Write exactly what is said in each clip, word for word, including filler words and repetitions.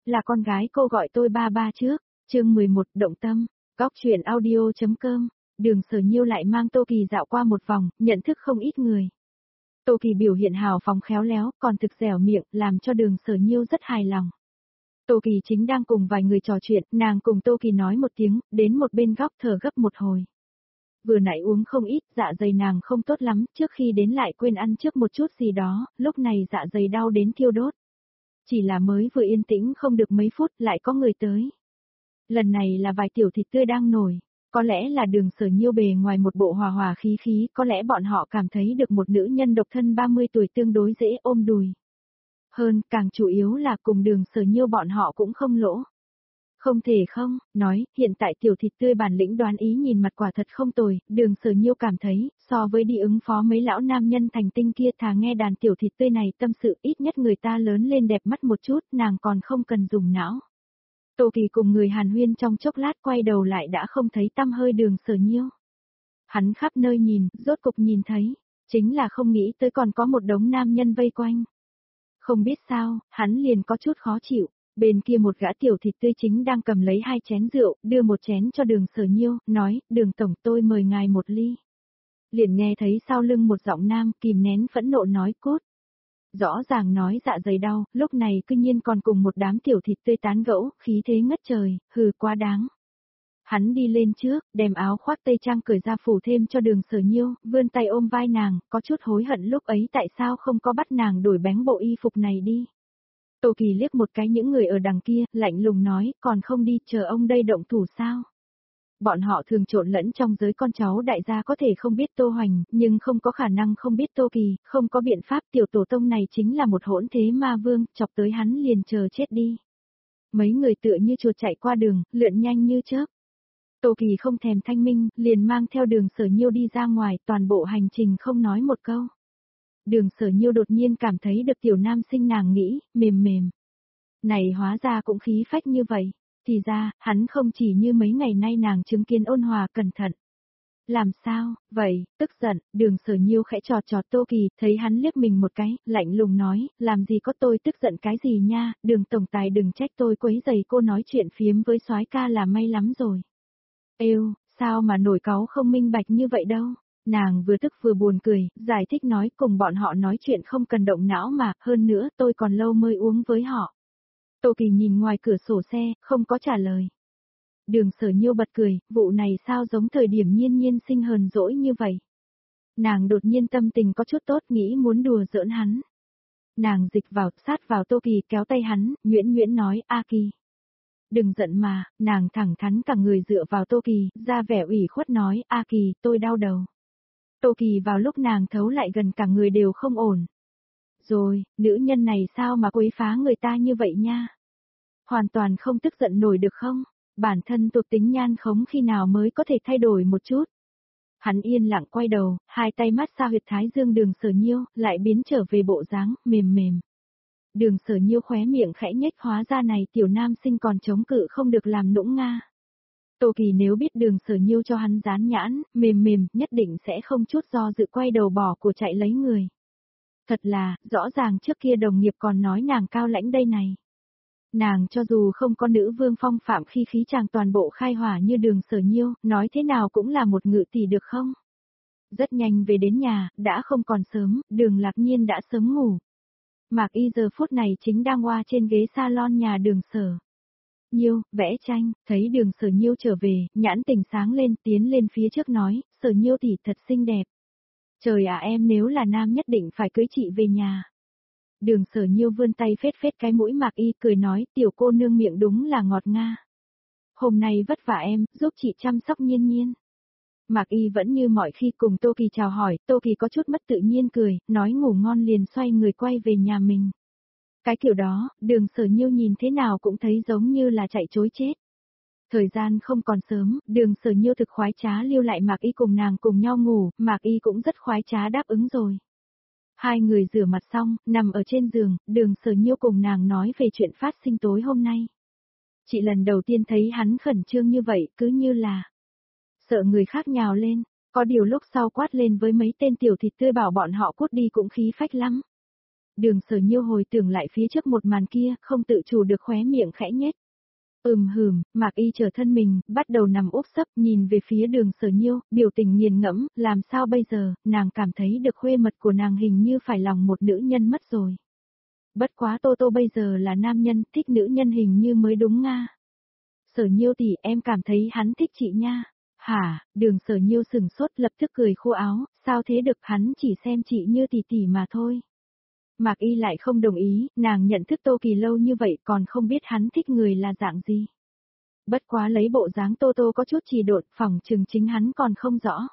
Là con gái cô gọi tôi ba ba trước, chương mười một động tâm, góc chuyện audio.com, Đường Sở Nhiêu lại mang Tô Kỳ dạo qua một vòng, nhận thức không ít người. Tô Kỳ biểu hiện hào phóng khéo léo, còn thực dẻo miệng, làm cho Đường Sở Nhiêu rất hài lòng. Tô Kỳ chính đang cùng vài người trò chuyện, nàng cùng Tô Kỳ nói một tiếng, đến một bên góc thở gấp một hồi. Vừa nãy uống không ít, dạ dày nàng không tốt lắm, trước khi đến lại quên ăn trước một chút gì đó, lúc này dạ dày đau đến thiêu đốt. Chỉ là mới vừa yên tĩnh không được mấy phút lại có người tới. Lần này là vài tiểu thịt tươi đang nổi, có lẽ là Đường Sở Nhiêu bề ngoài một bộ hòa hòa khí khí, có lẽ bọn họ cảm thấy được một nữ nhân độc thân ba mươi tuổi tương đối dễ ôm đùi. Hơn, càng chủ yếu là cùng Đường Sở Nhiêu bọn họ cũng không lỗ. Không thể không, nói, hiện tại tiểu thịt tươi bản lĩnh đoán ý nhìn mặt quả thật không tồi, Đường Sở Nhiêu cảm thấy, so với đi ứng phó mấy lão nam nhân thành tinh kia thà nghe đàn tiểu thịt tươi này tâm sự ít nhất người ta lớn lên đẹp mắt một chút, nàng còn không cần dùng não. Tô Kỳ cùng người Hàn Huyên trong chốc lát quay đầu lại đã không thấy tăm hơi Đường Sở Nhiêu. Hắn khắp nơi nhìn, rốt cục nhìn thấy, chính là không nghĩ tới còn có một đống nam nhân vây quanh. Không biết sao, hắn liền có chút khó chịu. Bên kia một gã tiểu thịt tươi chính đang cầm lấy hai chén rượu, đưa một chén cho Đường Sở Nhiêu, nói, Đường Tổng tôi mời ngài một ly. Liền nghe thấy sau lưng một giọng nam kìm nén phẫn nộ nói cốt. Rõ ràng nói dạ dày đau, lúc này cư nhiên còn cùng một đám tiểu thịt tươi tán gẫu, khí thế ngất trời, hừ quá đáng. Hắn đi lên trước, đem áo khoác tây trang cởi ra phủ thêm cho Đường Sở Nhiêu, vươn tay ôm vai nàng, có chút hối hận lúc ấy tại sao không có bắt nàng đổi bánh bộ y phục này đi. Tô Kỳ liếc một cái những người ở đằng kia, lạnh lùng nói, còn không đi chờ ông đây động thủ sao? Bọn họ thường trộn lẫn trong giới con cháu đại gia có thể không biết Tô Hoành, nhưng không có khả năng không biết Tô Kỳ, không có biện pháp tiểu tổ tông này chính là một hỗn thế ma vương, chọc tới hắn liền chờ chết đi. Mấy người tựa như chuột chạy qua đường, lượn nhanh như chớp. Tô Kỳ không thèm thanh minh, liền mang theo Đường Sở Nhiêu đi ra ngoài, toàn bộ hành trình không nói một câu. Đường Sở Nhiêu đột nhiên cảm thấy được tiểu nam sinh nàng nghĩ, mềm mềm. Này hóa ra cũng khí phách như vậy, thì ra, hắn không chỉ như mấy ngày nay nàng chứng kiến ôn hòa cẩn thận. Làm sao, vậy, tức giận, Đường Sở Nhiêu khẽ trọt trọt Tô Kỳ, thấy hắn liếc mình một cái, lạnh lùng nói, làm gì có tôi tức giận cái gì nha, Đường tổng tài đừng trách tôi quấy giày cô nói chuyện phiếm với soái ca là may lắm rồi. Êu, sao mà nổi cáu không minh bạch như vậy đâu. Nàng vừa tức vừa buồn cười, giải thích nói cùng bọn họ nói chuyện không cần động não mà, hơn nữa tôi còn lâu mới uống với họ. Tô Kỳ nhìn ngoài cửa sổ xe, không có trả lời. Đường Sở Nhiêu bật cười, vụ này sao giống thời điểm Nhiên Nhiên sinh hờn dỗi như vậy. Nàng đột nhiên tâm tình có chút tốt nghĩ muốn đùa giỡn hắn. Nàng dịch vào, sát vào Tô Kỳ kéo tay hắn, nhuyễn nhuyễn nói, A Kỳ. Đừng giận mà, nàng thẳng thắn cả người dựa vào Tô Kỳ, ra vẻ ủy khuất nói, A Kỳ, tôi đau đầu. Tô Kỳ vào lúc nàng thấu lại gần cả người đều không ổn. Rồi, nữ nhân này sao mà quấy phá người ta như vậy nha? Hoàn toàn không tức giận nổi được không? Bản thân thuộc tính nhan khống khi nào mới có thể thay đổi một chút? Hắn yên lặng quay đầu, hai tay mát xa huyệt thái dương Đường Sở Nhiêu, lại biến trở về bộ dáng, mềm mềm. Đường Sở Nhiêu khóe miệng khẽ nhếch hóa ra này tiểu nam sinh còn chống cự không được làm nũng nga. Tô Kỳ nếu biết Đường Sở Nhiêu cho hắn dán nhãn, mềm mềm, nhất định sẽ không chút do dự quay đầu bỏ của chạy lấy người. Thật là, rõ ràng trước kia đồng nghiệp còn nói nàng cao lãnh đây này. Nàng cho dù không có nữ vương phong phạm khi khí chàng toàn bộ khai hỏa như Đường Sở Nhiêu, nói thế nào cũng là một ngự tỷ được không? Rất nhanh về đến nhà, đã không còn sớm, Đường Lạc Nhiên đã sớm ngủ. Mạc Y giờ phút này chính đang oa trên ghế salon nhà Đường Sở Nhiêu, vẽ tranh, thấy Đường Sở Nhiêu trở về, nhãn tình sáng lên, tiến lên phía trước nói, Sở Nhiêu tỷ thật xinh đẹp. Trời à em nếu là nam nhất định phải cưới chị về nhà. Đường Sở Nhiêu vươn tay phết phết cái mũi Mạc Y cười nói, tiểu cô nương miệng đúng là ngọt nga. Hôm nay vất vả em, giúp chị chăm sóc Nhiên Nhiên. Mạc Y vẫn như mọi khi cùng Tô Kỳ chào hỏi, Tô Kỳ có chút mất tự nhiên cười, nói ngủ ngon liền xoay người quay về nhà mình. Cái kiểu đó, Đường Sở Nhiêu nhìn thế nào cũng thấy giống như là chạy trối chết. Thời gian không còn sớm, Đường Sở Nhiêu thực khoái trá lưu lại Mạc Y cùng nàng cùng nhau ngủ, Mạc Y cũng rất khoái trá đáp ứng rồi. Hai người rửa mặt xong, nằm ở trên giường, Đường Sở Nhiêu cùng nàng nói về chuyện phát sinh tối hôm nay. Chị lần đầu tiên thấy hắn khẩn trương như vậy, cứ như là sợ người khác nhào lên, có điều lúc sau quát lên với mấy tên tiểu thịt tươi bảo bọn họ cút đi cũng khí phách lắm. Đường Sở Nhiêu hồi tưởng lại phía trước một màn kia, không tự chủ được khóe miệng khẽ nhếch. Ừm hừm, Mạc Y trở thân mình, bắt đầu nằm úp sấp nhìn về phía Đường Sở Nhiêu, biểu tình nghiền ngẫm, làm sao bây giờ, nàng cảm thấy được khuê mật của nàng hình như phải lòng một nữ nhân mất rồi. Bất quá Tô Tô bây giờ là nam nhân, thích nữ nhân hình như mới đúng nga. Sở Nhiêu tỷ, em cảm thấy hắn thích chị nha. Hả, Đường Sở Nhiêu sừng sốt lập tức cười khô áo, sao thế được, hắn chỉ xem chị như tỷ tỷ mà thôi. Mạc Y lại không đồng ý, nàng nhận thức Tô Kỳ lâu như vậy còn không biết hắn thích người là dạng gì. Bất quá lấy bộ dáng Tô Tô có chút trì độn, phỏng chừng chính hắn còn không rõ.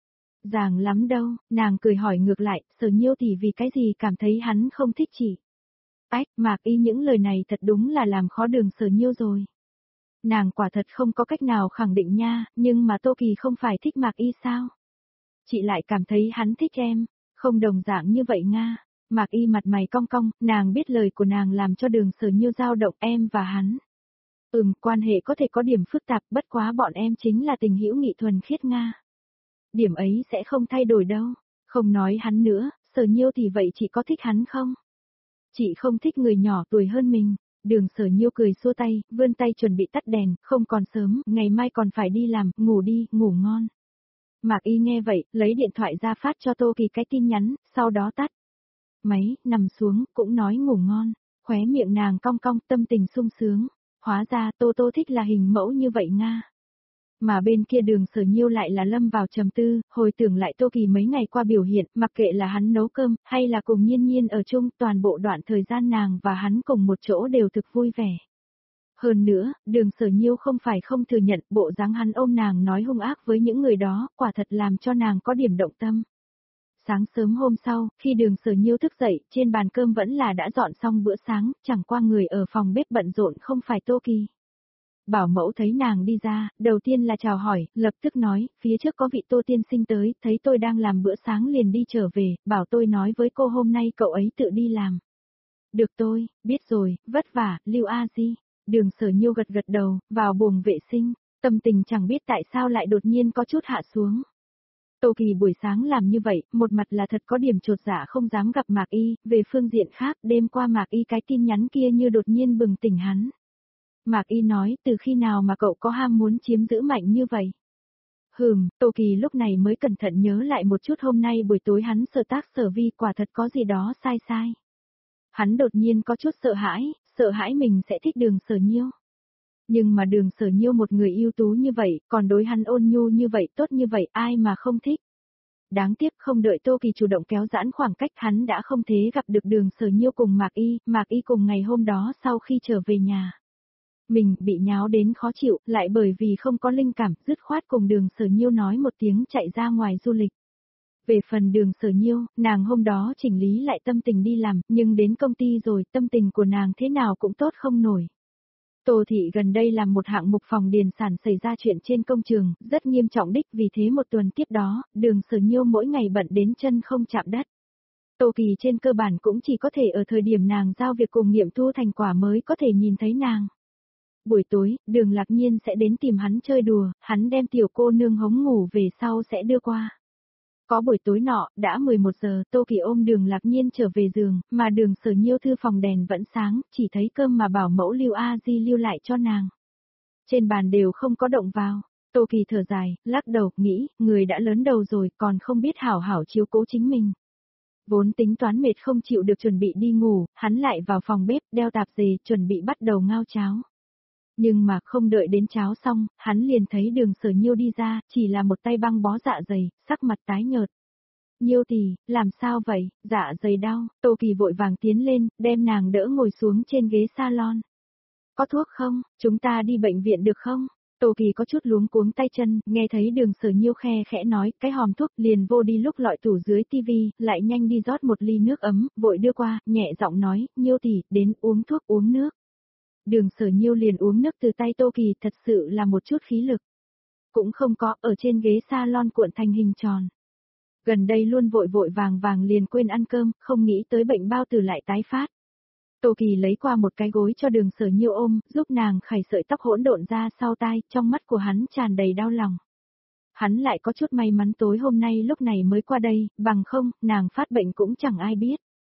Ràng lắm đâu, nàng cười hỏi ngược lại, Sở Nhiêu tỷ vì cái gì cảm thấy hắn không thích chị. Ách, Mạc Y những lời này thật đúng là làm khó Đường Sở Nhiêu rồi. Nàng quả thật không có cách nào khẳng định nha, nhưng mà Tô Kỳ không phải thích Mạc Y sao? Chị lại cảm thấy hắn thích em, không đồng dạng như vậy nga. Mạc Y mặt mày cong cong, nàng biết lời của nàng làm cho Đường Sở Nhiêu dao động em và hắn. Ừm, quan hệ có thể có điểm phức tạp, bất quá bọn em chính là tình hữu nghị thuần khiết nga. Điểm ấy sẽ không thay đổi đâu. Không nói hắn nữa, Sở Nhiêu thì vậy chị có thích hắn không? Chị không thích người nhỏ tuổi hơn mình. Đường Sở Nhiêu cười xua tay, vươn tay chuẩn bị tắt đèn, không còn sớm, ngày mai còn phải đi làm, ngủ đi, ngủ ngon. Mạc Y nghe vậy, lấy điện thoại ra phát cho Tô Kỳ cái tin nhắn, sau đó tắt. Máy, nằm xuống, cũng nói ngủ ngon, khóe miệng nàng cong cong, tâm tình sung sướng. Hóa ra Tô Tô thích là hình mẫu như vậy nga. Mà bên kia Đường Sở Nhiêu lại là lâm vào trầm tư, hồi tưởng lại Tô Kỳ mấy ngày qua biểu hiện, mặc kệ là hắn nấu cơm, hay là cùng Nhiên Nhiên ở chung, toàn bộ đoạn thời gian nàng và hắn cùng một chỗ đều thực vui vẻ. Hơn nữa, Đường Sở Nhiêu không phải không thừa nhận, bộ dáng hắn ôm nàng nói hung ác với những người đó, quả thật làm cho nàng có điểm động tâm. Sáng sớm hôm sau, khi Đường Sở Nhiêu thức dậy, trên bàn cơm vẫn là đã dọn xong bữa sáng, chẳng qua người ở phòng bếp bận rộn không phải Tô Kỳ. Bảo mẫu thấy nàng đi ra, đầu tiên là chào hỏi, lập tức nói, phía trước có vị Tô tiên sinh tới, thấy tôi đang làm bữa sáng liền đi trở về, bảo tôi nói với cô hôm nay cậu ấy tự đi làm. Được tôi, biết rồi, vất vả, Lưu A Di. Đường Sở Nhiêu gật gật đầu, vào buồng vệ sinh, tâm tình chẳng biết tại sao lại đột nhiên có chút hạ xuống. Tô Kỳ buổi sáng làm như vậy, một mặt là thật có điểm chột dạ không dám gặp Mạc Y, về phương diện khác, đêm qua Mạc Y cái tin nhắn kia như đột nhiên bừng tỉnh hắn. Mạc Y nói, từ khi nào mà cậu có ham muốn chiếm giữ mạnh như vậy? Hừm, Tô Kỳ lúc này mới cẩn thận nhớ lại một chút hôm nay buổi tối hắn sở tác sở vi quả thật có gì đó sai sai. Hắn đột nhiên có chút sợ hãi, sợ hãi mình sẽ thích Đường Sở Nhiêu. Nhưng mà Đường Sở Nhiêu một người ưu tú như vậy, còn đối hắn ôn nhu như vậy, tốt như vậy, ai mà không thích. Đáng tiếc không đợi Tô Kỳ chủ động kéo giãn khoảng cách, hắn đã không thể gặp được Đường Sở Nhiêu cùng Mạc Y, Mạc Y cùng ngày hôm đó sau khi trở về nhà. Mình bị nháo đến khó chịu, lại bởi vì không có linh cảm, dứt khoát cùng Đường Sở Nhiêu nói một tiếng chạy ra ngoài du lịch. Về phần Đường Sở Nhiêu, nàng hôm đó chỉnh lý lại tâm tình đi làm, nhưng đến công ty rồi, tâm tình của nàng thế nào cũng tốt không nổi. Tô Thị gần đây làm một hạng mục phòng điền sản xảy ra chuyện trên công trường, rất nghiêm trọng đích, vì thế một tuần tiếp đó, Đường Sở Nhiêu mỗi ngày bận đến chân không chạm đất. Tô Kỳ trên cơ bản cũng chỉ có thể ở thời điểm nàng giao việc cùng nghiệm thu thành quả mới có thể nhìn thấy nàng. Buổi tối, Đường Lạc Nhiên sẽ đến tìm hắn chơi đùa, hắn đem tiểu cô nương hống ngủ về sau sẽ đưa qua. Có buổi tối nọ, đã mười một giờ, Tô Kỳ ôm Đường Lạc Nhiên trở về giường, mà Đường Sở Nhiêu thư phòng đèn vẫn sáng, chỉ thấy cơm mà bảo mẫu Lưu A Di lưu lại cho nàng. Trên bàn đều không có động vào. Tô Kỳ thở dài, lắc đầu, nghĩ, người đã lớn đầu rồi, còn không biết hảo hảo chiếu cố chính mình. Vốn tính toán mệt không chịu được chuẩn bị đi ngủ, hắn lại vào phòng bếp, đeo tạp dề, chuẩn bị bắt đầu ngao cháo. Nhưng mà không đợi đến cháo xong, hắn liền thấy Đường Sở Nhiêu đi ra, chỉ là một tay băng bó dạ dày, sắc mặt tái nhợt. Nhiêu tỷ, làm sao vậy, dạ dày đau, Tô Kỳ vội vàng tiến lên, đem nàng đỡ ngồi xuống trên ghế salon. Có thuốc không, chúng ta đi bệnh viện được không? Tô Kỳ có chút luống cuống tay chân, nghe thấy Đường Sở Nhiêu khe khẽ nói, cái hòm thuốc liền vô đi lúc lọi tủ dưới tivi, lại nhanh đi rót một ly nước ấm, vội đưa qua, nhẹ giọng nói, Nhiêu tỷ, đến uống thuốc uống nước. Đường Sở Nhiêu liền uống nước từ tay Tô Kỳ, thật sự là một chút khí lực. Cũng không có, ở trên ghế salon cuộn thành hình tròn. Gần đây luôn vội vội vàng vàng liền quên ăn cơm, không nghĩ tới bệnh bao tử lại tái phát. Tô Kỳ lấy qua một cái gối cho Đường Sở Nhiêu ôm, giúp nàng khẩy sợi tóc hỗn độn ra sau tai, trong mắt của hắn tràn đầy đau lòng. Hắn lại có chút may mắn tối hôm nay lúc này mới qua đây, bằng không, nàng phát bệnh cũng chẳng ai biết.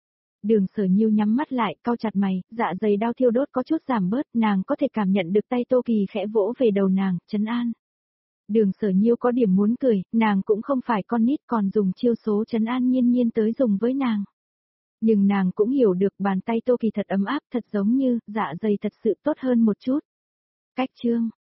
Đường Sở Nhiêu nhắm mắt lại, cau chặt mày, dạ dày đau thiêu đốt có chút giảm bớt, nàng có thể cảm nhận được tay Tô Kỳ khẽ vỗ về đầu nàng, trấn an. Đường Sở Nhiêu có điểm muốn cười, nàng cũng không phải con nít còn dùng chiêu số trấn an Nhiên Nhiên tới dùng với nàng. Nhưng nàng cũng hiểu được bàn tay Tô Kỳ thật ấm áp, thật giống như, dạ dày thật sự tốt hơn một chút. Cách chương